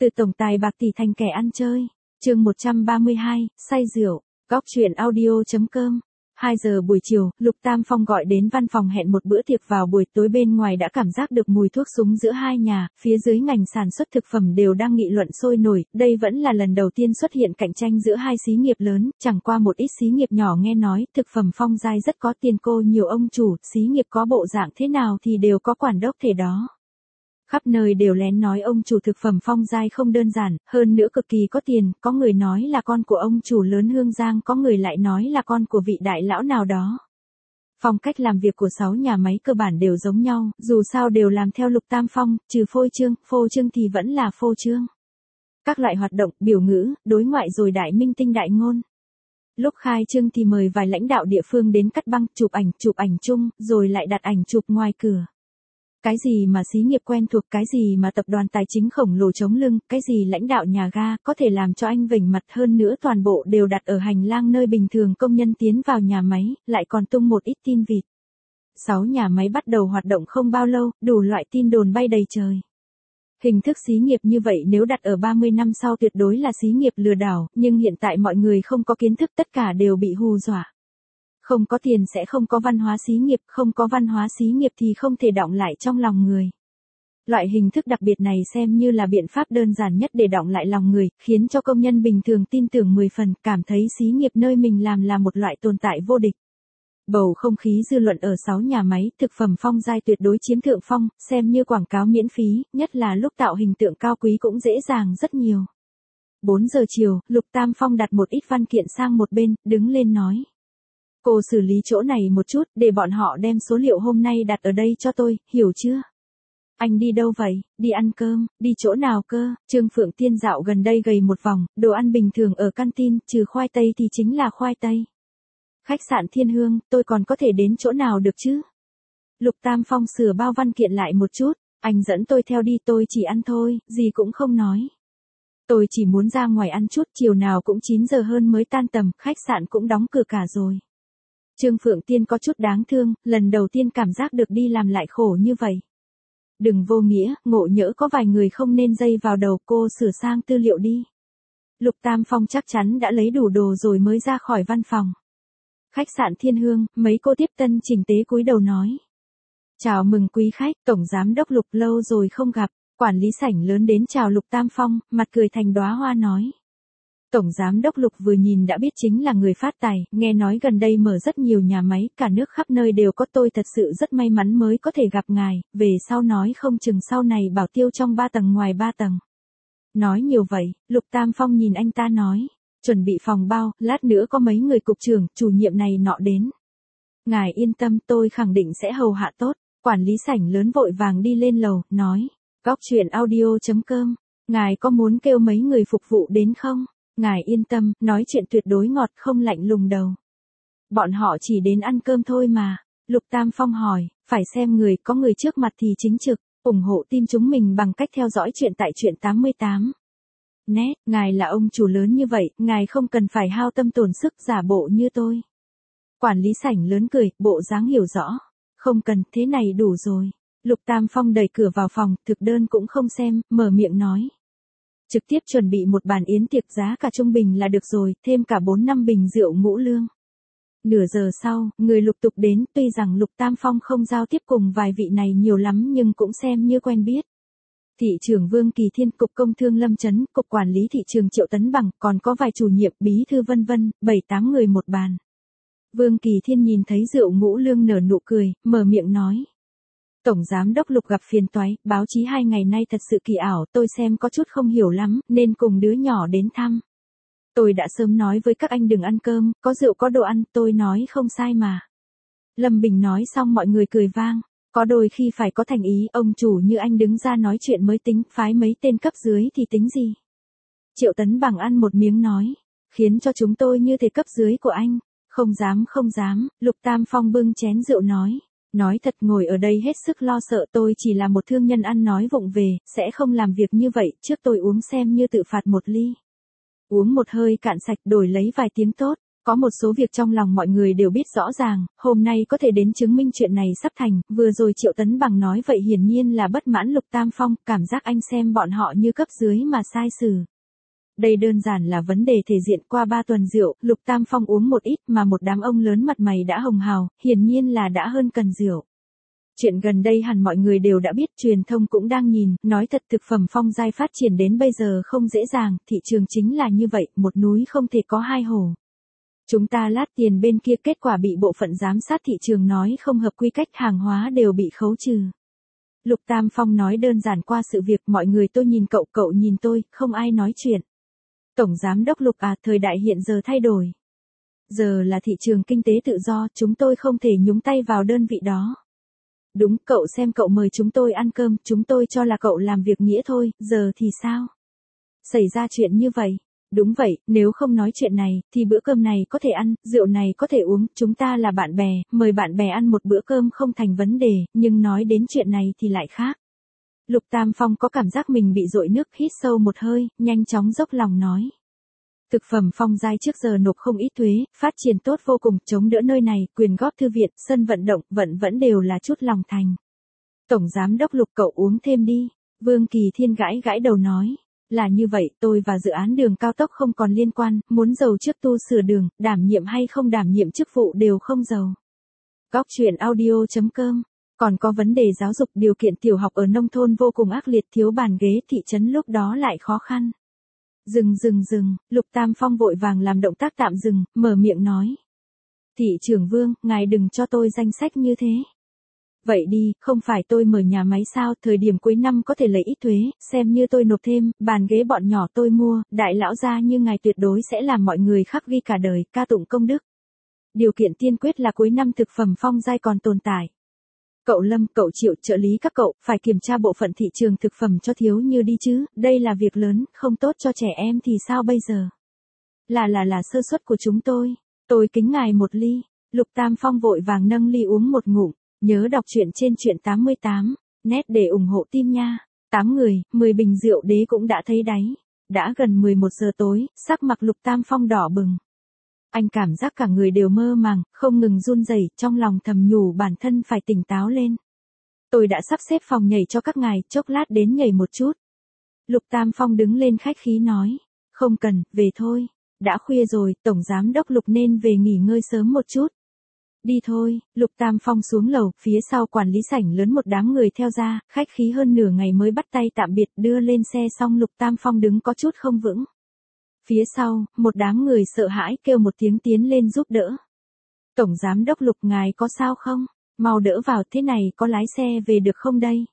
Từ tổng tài bạc tỷ thành kẻ ăn chơi. Chương 132, say rượu. Góc truyện audio.com. 2 giờ buổi chiều, Lục Tam Phong gọi đến văn phòng hẹn một bữa tiệc vào buổi tối, bên ngoài đã cảm giác được mùi thuốc súng giữa hai nhà, phía dưới ngành sản xuất thực phẩm đều đang nghị luận sôi nổi, đây vẫn là lần đầu tiên xuất hiện cạnh tranh giữa hai xí nghiệp lớn, chẳng qua một ít xí nghiệp nhỏ nghe nói, thực phẩm Phong Giai rất có tiền, cô nhiều ông chủ, xí nghiệp có bộ dạng thế nào thì đều có quản đốc thể đó. Khắp nơi đều lén nói ông chủ thực phẩm Phong Giai không đơn giản, hơn nữa cực kỳ có tiền, có người nói là con của ông chủ lớn Hương Giang, có người lại nói là con của vị đại lão nào đó. Phong cách làm việc của 6 nhà máy cơ bản đều giống nhau, dù sao đều làm theo Lục Tam Phong, trừ phô trương thì vẫn là phô trương. Các loại hoạt động, biểu ngữ, đối ngoại rồi đại minh tinh đại ngôn. Lúc khai trương thì mời vài lãnh đạo địa phương đến cắt băng, chụp ảnh chung, rồi lại đặt ảnh chụp ngoài cửa. Cái gì mà xí nghiệp quen thuộc, cái gì mà tập đoàn tài chính khổng lồ chống lưng, cái gì lãnh đạo nhà ga, có thể làm cho anh vểnh mặt, hơn nữa toàn bộ đều đặt ở hành lang nơi bình thường công nhân tiến vào nhà máy, lại còn tung một ít tin vịt. 6 nhà máy bắt đầu hoạt động không bao lâu, đủ loại tin đồn bay đầy trời. Hình thức xí nghiệp như vậy nếu đặt ở 30 năm sau tuyệt đối là xí nghiệp lừa đảo, nhưng hiện tại mọi người không có kiến thức, tất cả đều bị hù dọa. Không có tiền sẽ không có văn hóa xí nghiệp, không có văn hóa xí nghiệp thì không thể đọng lại trong lòng người. Loại hình thức đặc biệt này xem như là biện pháp đơn giản nhất để đọng lại lòng người, khiến cho công nhân bình thường tin tưởng 10 phần, cảm thấy xí nghiệp nơi mình làm là một loại tồn tại vô địch. Bầu không khí dư luận ở 6 nhà máy thực phẩm Phong Giai tuyệt đối chiếm thượng phong, xem như quảng cáo miễn phí, nhất là lúc tạo hình tượng cao quý cũng dễ dàng rất nhiều. 4 giờ chiều, Lục Tam Phong đặt một ít văn kiện sang một bên, đứng lên nói. Cô xử lý chỗ này một chút, để bọn họ đem số liệu hôm nay đặt ở đây cho tôi, hiểu chưa? Anh đi đâu vậy? Đi ăn cơm, đi chỗ nào cơ? Trương Phượng Tiên dạo gần đây gầy một vòng, đồ ăn bình thường ở canteen, trừ khoai tây thì chính là khoai tây. Khách sạn Thiên Hương, tôi còn có thể đến chỗ nào được chứ? Lục Tam Phong sửa bao văn kiện lại một chút, anh dẫn tôi theo đi, tôi chỉ ăn thôi, gì cũng không nói. Tôi chỉ muốn ra ngoài ăn chút, chiều nào cũng 9 giờ hơn mới tan tầm, khách sạn cũng đóng cửa cả rồi. Trương Phượng Tiên có chút đáng thương, lần đầu tiên cảm giác được đi làm lại khổ như vậy. Đừng vô nghĩa, ngộ nhỡ có vài người không nên dây vào đầu, cô sửa sang tư liệu đi. Lục Tam Phong chắc chắn đã lấy đủ đồ rồi mới ra khỏi văn phòng. Khách sạn Thiên Hương, mấy cô tiếp tân chỉnh tế cúi đầu nói. Chào mừng quý khách, Tổng Giám đốc Lục lâu rồi không gặp, quản lý sảnh lớn đến chào Lục Tam Phong, mặt cười thành đóa hoa nói. Tổng Giám đốc Lục vừa nhìn đã biết chính là người phát tài, nghe nói gần đây mở rất nhiều nhà máy, cả nước khắp nơi đều có, tôi thật sự rất may mắn mới có thể gặp ngài, về sau nói không chừng sau này bảo tiêu trong 3 tầng ngoài 3 tầng. Nói nhiều vậy, Lục Tam Phong nhìn anh ta nói, chuẩn bị phòng bao, lát nữa có mấy người cục trưởng, chủ nhiệm này nọ đến. Ngài yên tâm, tôi khẳng định sẽ hầu hạ tốt, quản lý sảnh lớn vội vàng đi lên lầu, nói, góc truyện audio.com, ngài có muốn kêu mấy người phục vụ đến không? Ngài yên tâm, nói chuyện tuyệt đối ngọt không lạnh lùng đầu. Bọn họ chỉ đến ăn cơm thôi mà. Lục Tam Phong hỏi, phải xem người, có người trước mặt thì chính trực, ủng hộ team chúng mình bằng cách theo dõi chuyện tại truyện 88. Nét, ngài là ông chủ lớn như vậy, ngài không cần phải hao tâm tổn sức giả bộ như tôi. Quản lý sảnh lớn cười, bộ dáng hiểu rõ. Không cần, thế này đủ rồi. Lục Tam Phong đẩy cửa vào phòng, thực đơn cũng không xem, mở miệng nói. Trực tiếp chuẩn bị một bàn yến tiệc giá cả trung bình là được rồi, thêm cả 4-5 bình rượu ngũ lương. Nửa giờ sau, người lục tục đến, tuy rằng Lục Tam Phong không giao tiếp cùng vài vị này nhiều lắm nhưng cũng xem như quen biết. Thị trưởng Vương Kỳ Thiên, cục công thương Lâm Chấn, cục quản lý thị trường Triệu Tấn Bằng, còn có vài chủ nhiệm, bí thư vân vân, 7-8 người một bàn. Vương Kỳ Thiên nhìn thấy rượu ngũ lương nở nụ cười, mở miệng nói. Tổng Giám đốc Lục gặp phiền toái, báo chí 2 ngày nay thật sự kỳ ảo, tôi xem có chút không hiểu lắm, nên cùng đứa nhỏ đến thăm. Tôi đã sớm nói với các anh đừng ăn cơm, có rượu có đồ ăn, tôi nói không sai mà. Lâm Bình nói xong mọi người cười vang, có đôi khi phải có thành ý, ông chủ như anh đứng ra nói chuyện mới tính, phái mấy tên cấp dưới thì tính gì. Triệu Tấn Bằng ăn một miếng nói, khiến cho chúng tôi như thế cấp dưới của anh, không dám, Lục Tam Phong bưng chén rượu nói. Nói thật ngồi ở đây hết sức lo sợ, tôi chỉ là một thương nhân ăn nói vụng về, sẽ không làm việc như vậy, trước tôi uống xem như tự phạt một ly. Uống một hơi cạn sạch đổi lấy vài tiếng tốt, Có một số việc trong lòng mọi người đều biết rõ ràng, hôm nay có thể đến chứng minh chuyện này sắp thành, vừa rồi Triệu Tấn Bằng nói vậy hiển nhiên là bất mãn Lục Tam Phong, cảm giác anh xem bọn họ như cấp dưới mà sai xử. Đây đơn giản là vấn đề thể diện. Qua 3 tuần rượu, Lục Tam Phong uống một ít mà một đám ông lớn mặt mày đã hồng hào, hiển nhiên là đã hơn cần rượu. Chuyện gần đây hẳn mọi người đều đã biết, truyền thông cũng đang nhìn, nói thật thực phẩm Phong Giai phát triển đến bây giờ không dễ dàng, thị trường chính là như vậy, một núi không thể có hai hổ. Chúng ta lát tiền bên kia kết quả bị bộ phận giám sát thị trường nói không hợp quy cách, hàng hóa đều bị khấu trừ. Lục Tam Phong nói đơn giản qua sự việc, mọi người tôi nhìn cậu, cậu nhìn tôi, không ai nói chuyện. Tổng giám đốc Lục à, thời đại hiện giờ thay đổi. Giờ là thị trường kinh tế tự do, chúng tôi không thể nhúng tay vào đơn vị đó. Đúng, cậu xem cậu mời chúng tôi ăn cơm, chúng tôi cho là cậu làm việc nghĩa thôi, giờ thì sao? Xảy ra chuyện như vậy. Đúng vậy, nếu không nói chuyện này, thì bữa cơm này có thể ăn, rượu này có thể uống, chúng ta là bạn bè, mời bạn bè ăn một bữa cơm không thành vấn đề, nhưng nói đến chuyện này thì lại khác. Lục Tam Phong có cảm giác mình bị dội nước, hít sâu một hơi, nhanh chóng dốc lòng nói. Thực phẩm Phong Giai trước giờ nộp không ít thuế, phát triển tốt vô cùng, chống đỡ nơi này, quyền góp thư viện, sân vận động, vẫn đều là chút lòng thành. Tổng giám đốc Lục cậu uống thêm đi, Vương Kỳ Thiên gãi gãi đầu nói. Là như vậy, tôi và dự án đường cao tốc không còn liên quan, muốn giàu trước tu sửa đường, đảm nhiệm hay không đảm nhiệm chức vụ đều không giàu. Góc chuyện audio.com. Còn có vấn đề giáo dục, điều kiện tiểu học ở nông thôn vô cùng ác liệt, thiếu bàn ghế, thị trấn lúc đó lại khó khăn. Dừng, Lục Tam Phong vội vàng làm động tác tạm dừng, mở miệng nói. Thị trưởng Vương, ngài đừng cho tôi danh sách như thế. Vậy đi, không phải tôi mở nhà máy sao, thời điểm cuối năm có thể lấy ít thuế, xem như tôi nộp thêm, bàn ghế bọn nhỏ tôi mua, đại lão gia như ngài tuyệt đối sẽ làm mọi người khắc ghi cả đời, ca tụng công đức. Điều kiện tiên quyết là cuối năm thực phẩm Phong Giai còn tồn tại. Cậu Lâm, cậu Triệu, trợ lý các cậu, phải kiểm tra bộ phận thị trường thực phẩm cho thiếu như đi chứ, đây là việc lớn, không tốt cho trẻ em thì sao bây giờ? Là sơ suất của chúng tôi kính ngài một ly. Lục Tam Phong vội vàng nâng ly uống một ngụm. Nhớ đọc truyện trên truyện 88, net để ủng hộ team nha. 8 người, 10 bình rượu đế cũng đã thấy đáy. Đã gần 11 giờ tối, sắc mặt Lục Tam Phong đỏ bừng. Anh cảm giác cả người đều mơ màng, không ngừng run rẩy, trong lòng thầm nhủ bản thân phải tỉnh táo lên. Tôi đã sắp xếp phòng nhảy cho các ngài, chốc lát đến nhảy một chút. Lục Tam Phong đứng lên khách khí nói. Không cần, về thôi. Đã khuya rồi, Tổng Giám đốc Lục nên về nghỉ ngơi sớm một chút. Đi thôi, Lục Tam Phong xuống lầu, phía sau quản lý sảnh lớn một đám người theo ra, khách khí hơn nửa ngày mới bắt tay tạm biệt, đưa lên xe xong Lục Tam Phong đứng có chút không vững. Phía sau, một đám người sợ hãi kêu một tiếng tiến lên giúp đỡ. Tổng Giám đốc Lục ngài có sao không? Mau đỡ vào, thế này có lái xe về được không đây?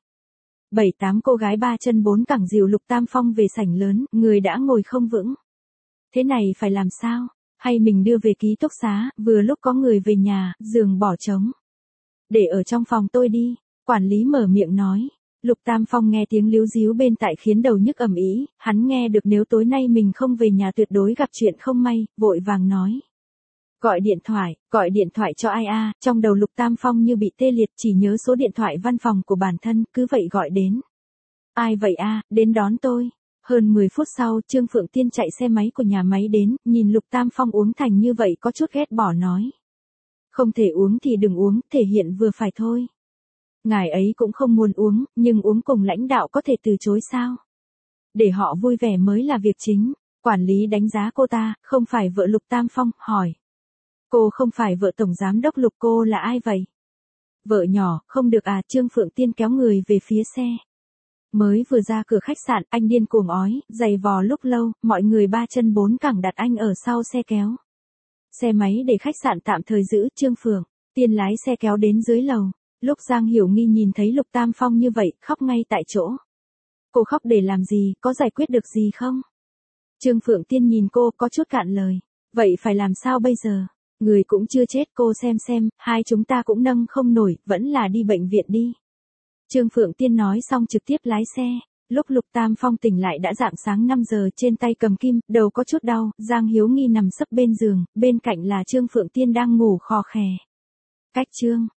7-8 cô gái 3 chân 4 cẳng dìu Lục Tam Phong về sảnh lớn, người đã ngồi không vững. Thế này phải làm sao? Hay mình đưa về ký túc xá, vừa lúc có người về nhà, giường bỏ trống. Để ở trong phòng tôi đi, quản lý mở miệng nói. Lục Tam Phong nghe tiếng líu díu bên tại khiến đầu nhức ầm ĩ, hắn nghe được nếu tối nay mình không về nhà tuyệt đối gặp chuyện không may, vội vàng nói. Gọi điện thoại cho ai a? Trong đầu Lục Tam Phong như bị tê liệt, chỉ nhớ số điện thoại văn phòng của bản thân, cứ vậy gọi đến. Ai vậy a, đến đón tôi. Hơn 10 phút sau, Trương Phượng Tiên chạy xe máy của nhà máy đến, nhìn Lục Tam Phong uống thành như vậy có chút ghét bỏ nói. Không thể uống thì đừng uống, thể hiện vừa phải thôi. Ngài ấy cũng không muốn uống, nhưng uống cùng lãnh đạo có thể từ chối sao? Để họ vui vẻ mới là việc chính. Quản lý đánh giá cô ta, không phải vợ Lục Tam Phong, hỏi. Cô không phải vợ Tổng Giám đốc Lục, cô là ai vậy? Vợ nhỏ, không được à, Trương Phượng Tiên kéo người về phía xe. Mới vừa ra cửa khách sạn, anh điên cuồng ói, giày vò lúc lâu, mọi người 3 chân 4 cẳng đặt anh ở sau xe kéo. Xe máy để khách sạn tạm thời giữ, Trương Phượng Tiên lái xe kéo đến dưới lầu. Lúc Giang Hiểu Nghi nhìn thấy Lục Tam Phong như vậy, khóc ngay tại chỗ. Cô khóc để làm gì, có giải quyết được gì không? Trương Phượng Tiên nhìn cô có chút cạn lời. Vậy phải làm sao bây giờ? Người cũng chưa chết, cô xem, hai chúng ta cũng nâng không nổi, vẫn là đi bệnh viện đi. Trương Phượng Tiên nói xong trực tiếp lái xe. Lúc Lục Tam Phong tỉnh lại đã rạng sáng 5 giờ, trên tay cầm kim, đầu có chút đau, Giang Hiếu Nghi nằm sấp bên giường, bên cạnh là Trương Phượng Tiên đang ngủ khò khè. Cách Trương